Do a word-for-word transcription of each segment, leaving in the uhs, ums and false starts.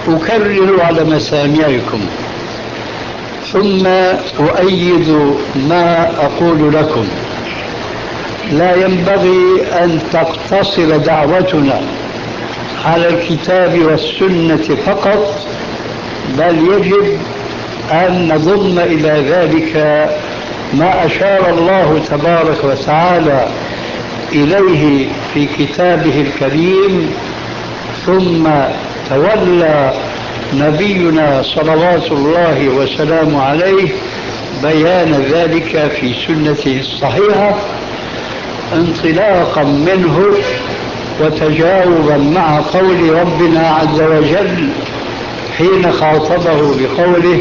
أكرر على مسامعكم ثم أؤيد ما أقول لكم. لا ينبغي أن تقتصر دعوتنا على الكتاب والسنة فقط، بل يجب أن نضم إلى ذلك ما أشار الله تبارك وتعالى إليه في كتابه الكريم، ثم تولى نبينا صلوات الله وسلامه عليه بيان ذلك في سنته الصحيحة، انطلاقا منه وتجاوبا مع قول ربنا عز وجل حين خاطبه بقوله: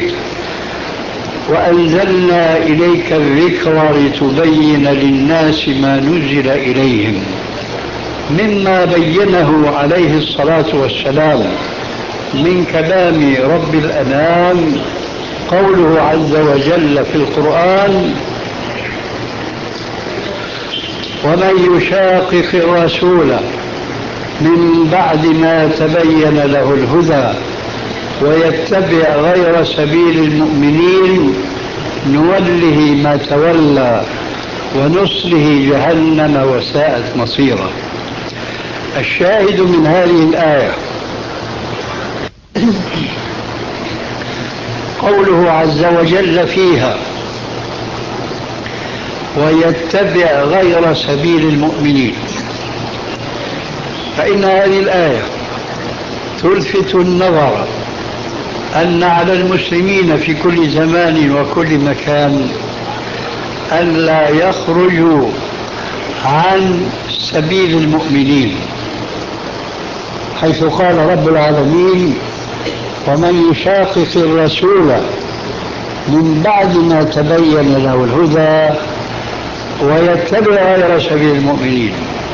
وأنزلنا إليك الذكر لتبين للناس ما نزل إليهم، مما بينه عليه الصلاة والسلام من كلام رب الأنام قوله عز وجل في القرآن: ومن يشاقق الرسول من بعد ما تبين له الهدى ويتبع غير سبيل المؤمنين نوله ما تولى ونصله جهنم وساءت مصيرا. الشاهد من هذه الآية قوله عز وجل فيها: ويتبع غير سبيل المؤمنين. فإن هذه الآية تلفت النظر أن على المسلمين في كل زمان وكل مكان أن لا يخرجوا عن سبيل المؤمنين، حيث قال رب العالمين: ومن يشاقق الرسول من بعد ما تبين له الهدى ويتبع غير سبيل المؤمنين.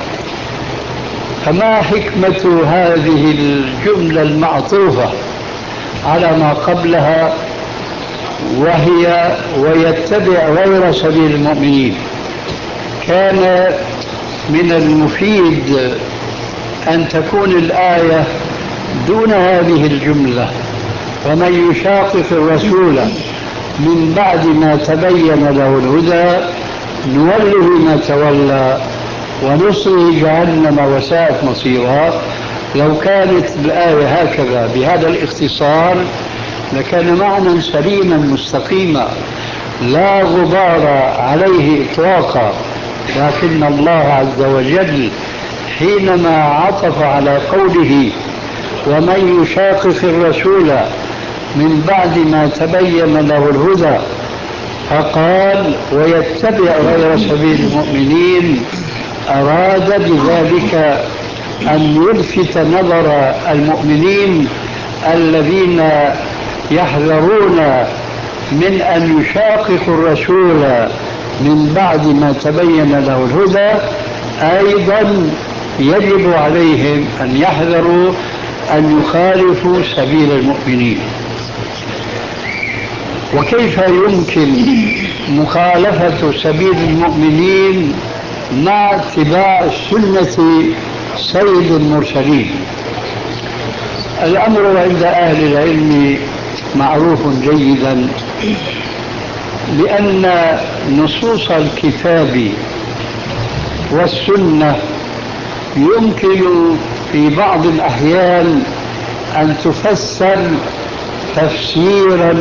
فما حكمة هذه الجملة المعطوفة على ما قبلها وهي ويتبع غير سبيل المؤمنين؟ كان من المفيد أن تكون الآية دون هذه الجملة: ومن يشاقق الرسول من بعد ما تبين له الهدى نوله ما تولى ونصله جهنم وساءت مصيرا. لو كانت الآية هكذا بهذا الاختصار لكان معنى سليما مستقيما لا غبار عليه إطلاقا، لكن الله عز وجل حينما عطف على قوله: ومن يشاقق الرسول من بعد ما تبين له الهدى فقال: ويتبع غير سبيل المؤمنين، أراد بذلك أن يلفت نظر المؤمنين الذين يحذرون من أن يشاققوا الرسول من بعد ما تبين له الهدى، أيضا يجب عليهم أن يحذروا أن يخالفوا سبيل المؤمنين. وكيف يمكن مخالفة سبيل المؤمنين مع اتباع سنة سيد المرسلين؟ الأمر عند أهل العلم معروف جيدا، لأن نصوص الكتاب والسنة يمكن في بعض الأحيان أن تفسر تفسيرا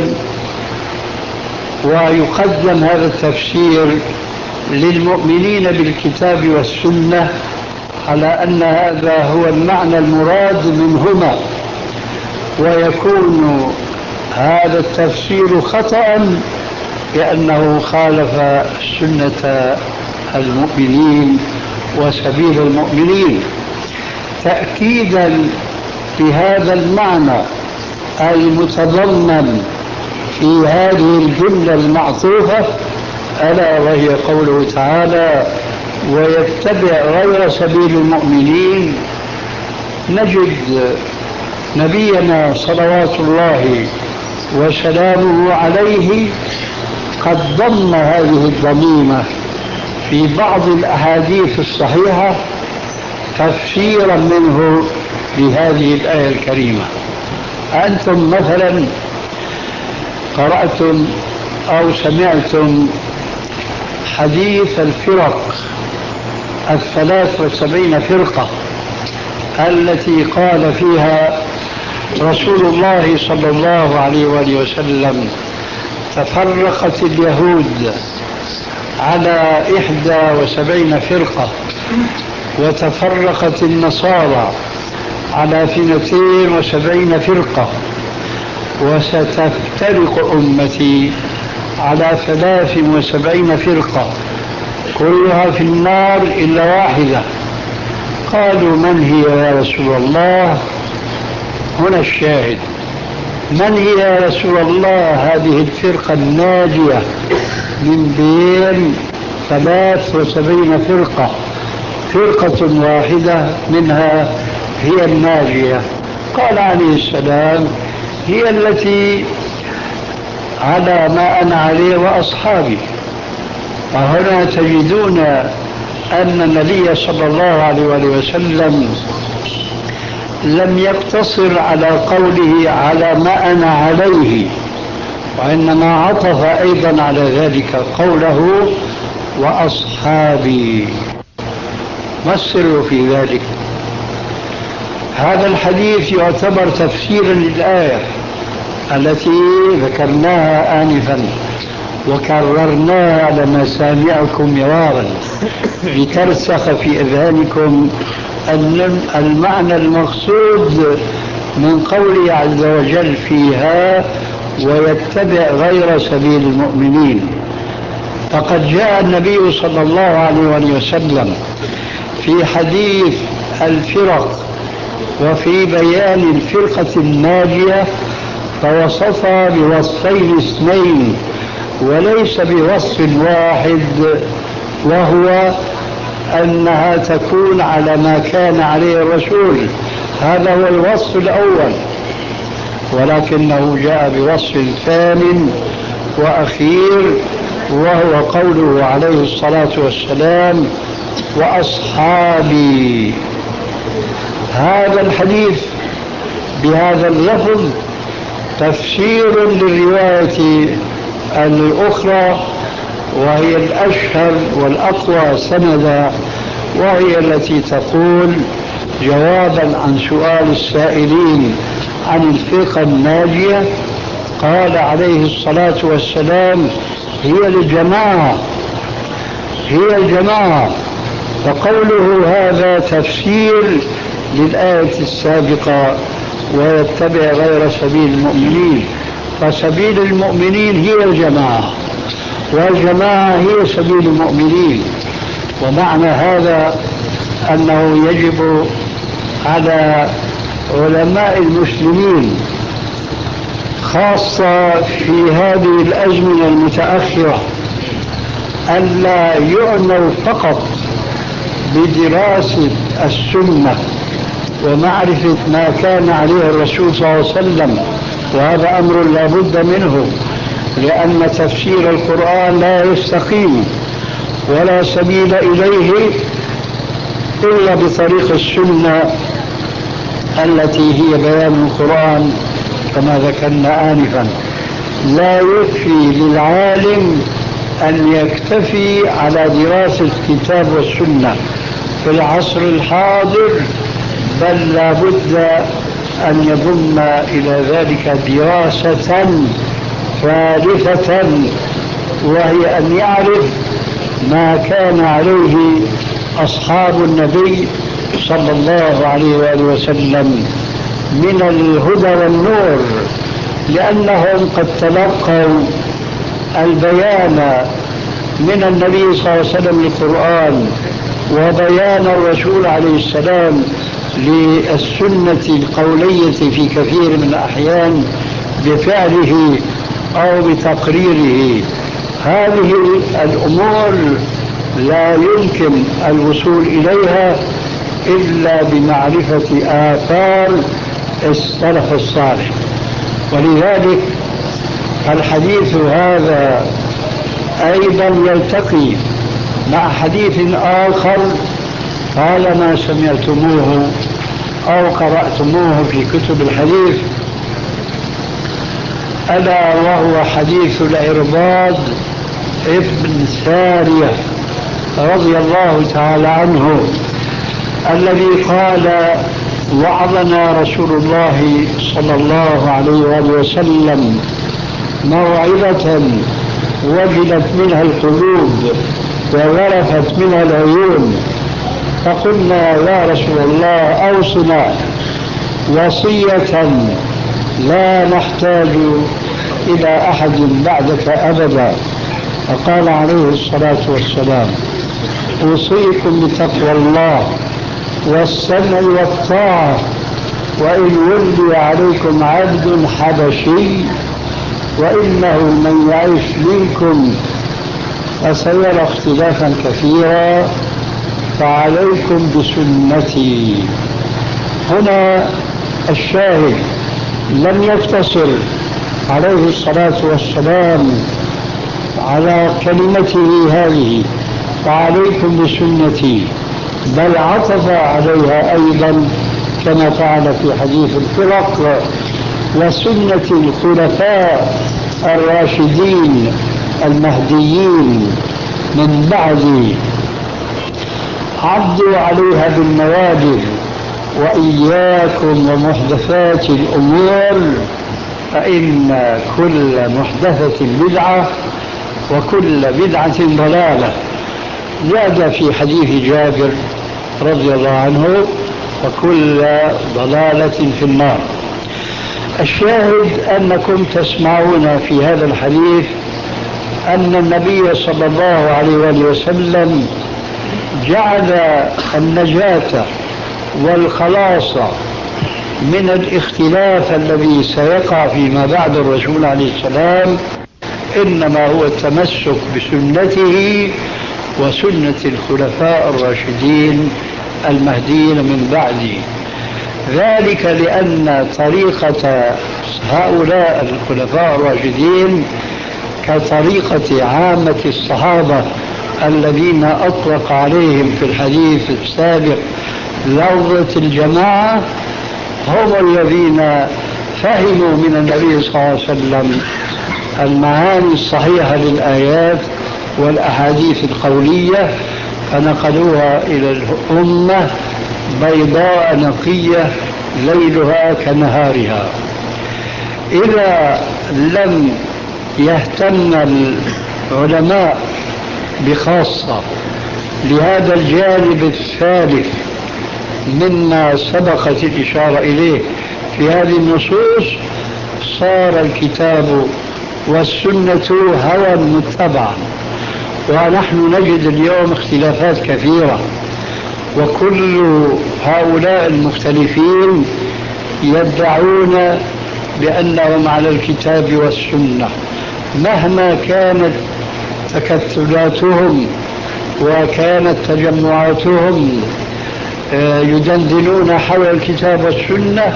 ويقدم هذا التفسير للمؤمنين بالكتاب والسنة على أن هذا هو المعنى المراد منهما، ويكون هذا التفسير خطأ لأنه خالف سنة المؤمنين وسبيل المؤمنين. تأكيدا لهذا المعنى المتضمن في هذه الجملة المعطوفة، ألا وهي قوله تعالى: ويتبع غير سبيل المؤمنين، نجد نبينا صلوات الله وسلامه عليه قد ضم هذه الضميمة في بعض الأحاديث الصحيحة تفسيرا منه لهذه الآية الكريمة. أنتم مثلا قرأتم أو سمعتم حديث الفرق الثلاث وسبعين فرقة التي قال فيها رسول الله صلى الله عليه وآله وسلم: تفرقت اليهود على إحدى وسبعين فرقة، وتفرقت النصارى على اثنتين وسبعين فرقة، وستفترق أمتي على ثلاث وسبعين فرقة كلها في النار إلا واحدة. قالوا: من هي يا رسول الله؟ هنا الشاهد: من هي يا رسول الله هذه الفرقة الناجية من بين ثلاث وسبعين فرقة؟ فرقة واحدة منها هي الناجية. قال عليه السلام: هي التي على ما أنا عليه وأصحابي. وهنا تجدون أن النبي صلى الله عليه وسلم لم يقتصر على قوله على ما أنا عليه، وإنما عطف أيضا على ذلك قوله وأصحابي. ما السر في ذلك؟ هذا الحديث يعتبر تفسيرا للآية التي ذكرناها آنفا وكررناها على مسامعكم مرارا لترسخ في أذهانكم المعنى المقصود من قوله عز وجل فيها: ويتبع غير سبيل المؤمنين. فقد جاء النبي صلى الله عليه وسلم في حديث الفرق وفي بيان الفرقة الناجية فوصفها بوصفين اثنين وليس بوصف واحد، وهو أنها تكون على ما كان عليه الرسول. هذا هو الوصف الأول، ولكنه جاء بوصف ثامن وأخير، وهو قوله عليه الصلاة والسلام: وأصحابي. هذا الحديث بهذا اللفظ تفسير للرواية الأخرى، وهي الأشهر والأقوى سندا، وهي التي تقول جوابا عن سؤال السائلين عن الفرقة الناجية: قال عليه الصلاة والسلام: هي الجماعة، هي الجماعة. فقوله هذا تفسير للآية السابقة: ويتبع غير سبيل المؤمنين. فسبيل المؤمنين هي الجماعة، والجماعة هي سبيل المؤمنين. ومعنى هذا أنه يجب على علماء المسلمين خاصة في هذه الأزمنة المتأخرة ألا يعنوا فقط بدراسة السنة ومعرفة ما كان عليه الرسول صلى الله عليه وسلم، وهذا أمر لا بد منه، لأن تفسير القرآن لا يستقيم ولا سبيل إليه إلا بطريق السنة التي هي بيان القرآن كما ذكرنا آنفا. لا يكفي للعالم أن يكتفي على دراسة الكتاب والسنة في العصر الحاضر، بل لا بد أن يضم إلى ذلك دراسة ثالثة، وهي أن يعرف ما كان عليه أصحاب النبي صلى الله عليه وآله وسلم من الهدى والنور، لأنهم قد تلقوا البيان من النبي صلى الله عليه وسلم للقرآن، وبيان الرسول عليه السلام للسنة القولية في كثير من الأحيان بفعله أو بتقريره. هذه الأمور لا يمكن الوصول إليها إلا بمعرفة آثار السلف الصالح. ولذلك الحديث هذا أيضا يلتقي مع حديث آخر طالما سمعتموه أو قرأتموه في كتب الحديث، ألا وهو حديث العرباض ابن سارية رضي الله تعالى عنه الذي قال: وعظنا رسول الله صلى الله عليه وآله وسلم موعظة وجلت منها القلوب وغرفت منها العيون، فقلنا: يا رسول الله أوصنا وصية لا نحتاج إلى أحد بعدك أبدا. فقال عليه الصلاة والسلام: أوصيكم بتقوى الله والسمع والطاعة، وإن ولي عليكم عبد حبشي وإنه من يعيش منكم فسيرى اختلافا كثيرا فعليكم بسنتي. هنا الشاهد لم يقتصر عليه الصلاة والسلام على كلمته هذه فعليكم بسنتي، بل عطف عليها أيضا كما فعل في حديث الفرق: وسنة الخلفاء الراشدين المهديين من بعدي عضوا عليها بالنواجذ، وإياكم ومحدثات الأمور فإن كل محدثة بدعة وكل بدعة ضلالة. زاد في حديث جابر رضي الله عنه: وكل ضلالة في النار. الشاهد أنكم تسمعون في هذا الحديث أن النبي صلى الله عليه وآله وسلم جعل النجاة والخلاص من الاختلاف الذي سيقع فيما بعد الرسول عليه السلام إنما هو التمسك بسنته وسنة الخلفاء الراشدين المهديين من بعده. ذلك لأن طريقة هؤلاء الخلفاء الراشدين كطريقة عامة الصحابة الذين أطلق عليهم في الحديث السابق لفظة الجماعة، هم الذين فهموا من النبي صلى الله عليه وسلم المعاني الصحيحة للآيات والأحاديث القولية فنقلوها إلى الأمة بيضاء نقية ليلها كنهارها. إذا لم يهتم العلماء بخاصة لهذا الجانب الثالث مما سبقت الإشارة إليه في هذه النصوص، صار الكتاب والسنة هوى متبعا. ونحن نجد اليوم اختلافات كثيرة، وكل هؤلاء المختلفين يدعون بأنهم على الكتاب والسنة، مهما كانت تكتلاتهم وكانت تجمعاتهم يدندنون حول الكتاب والسنة،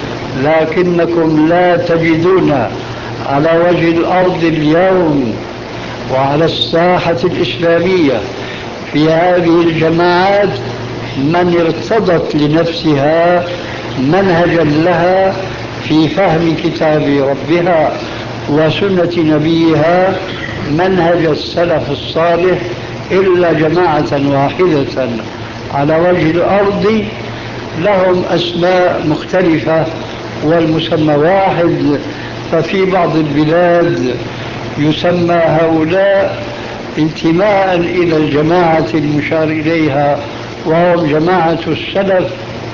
لكنكم لا تجدون على وجه الأرض اليوم وعلى الساحة الإسلامية في هذه الجماعات من ارتضت لنفسها منهجا لها في فهم كتاب ربها وسنة نبيها منهج السلف الصالح إلا جماعة واحدة على وجه الأرض لهم أسماء مختلفة والمسمى واحد. ففي بعض البلاد يسمى هؤلاء انتماء إلى الجماعة المشار إليها وهم جماعة السلف،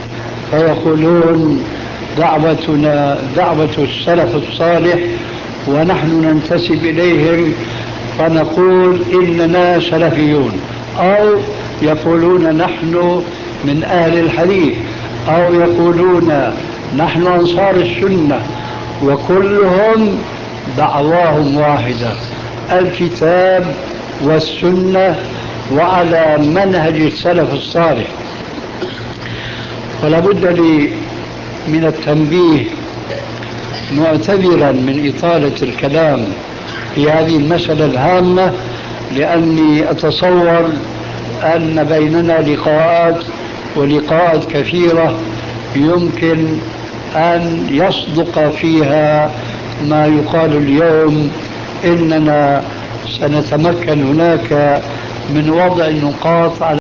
فيقولون دعوتنا دعوة السلف الصالح ونحن ننتسب إليهم فنقول إننا سلفيون، أو يقولون نحن من أهل الحديث، أو يقولون نحن أنصار السنة، وكلهم دعواهم واحدة: الكتاب والسنة وعلى منهج السلف الصالح. ولا بد لي من التنبيه معتبرا من إطالة الكلام في هذه المسألة الهامة، لأني أتصور أن بيننا لقاءات ولقاءات كثيرة يمكن أن يصدق فيها ما يقال اليوم إننا سنتمكن هناك من وضع النقاط على